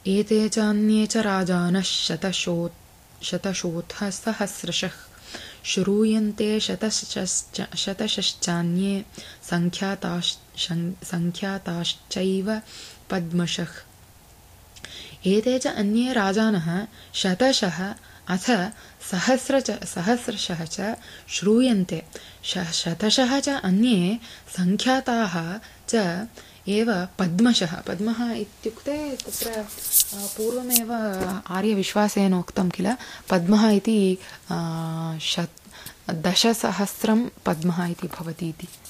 एते चान्ये च राजानः शतशोऽथ सहस्रशः श्रूयन्ते शतशश्चान्ये सङ्ख्याताश्चैव पद्मशः एते च अन्ये राजानः शतशः अथ सहस्रशः च श्रूयन्ते शतशः च अन्ये सङ्ख्याताः च एव पद्मशः पद्मः इत्युक्ते तत्र पूर्वमेव आर्यविश्वासेन उक्तं किल पद्मः इति 10,000 पद्मः इति भवति इति